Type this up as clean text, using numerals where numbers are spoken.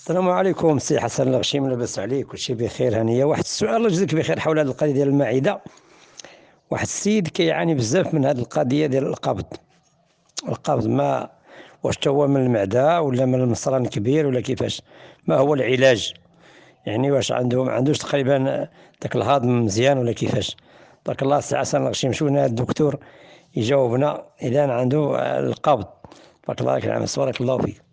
السلام عليكم سي حسن الغشيم، لاباس عليك؟ كلشي بخير هنيه. واحد السؤال الله يجزيك بخير حول هذه القضيه ديال المعده. واحد السيد كيعاني بزاف من هذه القضيه ديال القبض ما واش تا هو من المعده ولا من المصران الكبير ولا كيفاش؟ ما هو العلاج؟ يعني واش عنده ما عندوش تقريبا داك الهضم مزيان ولا كيفاش؟ بارك الله سي حسن الغشيم، شوفنا هذا الدكتور يجاوبنا اذا عنده القبض. بارك الله فيك، بارك الله فيك.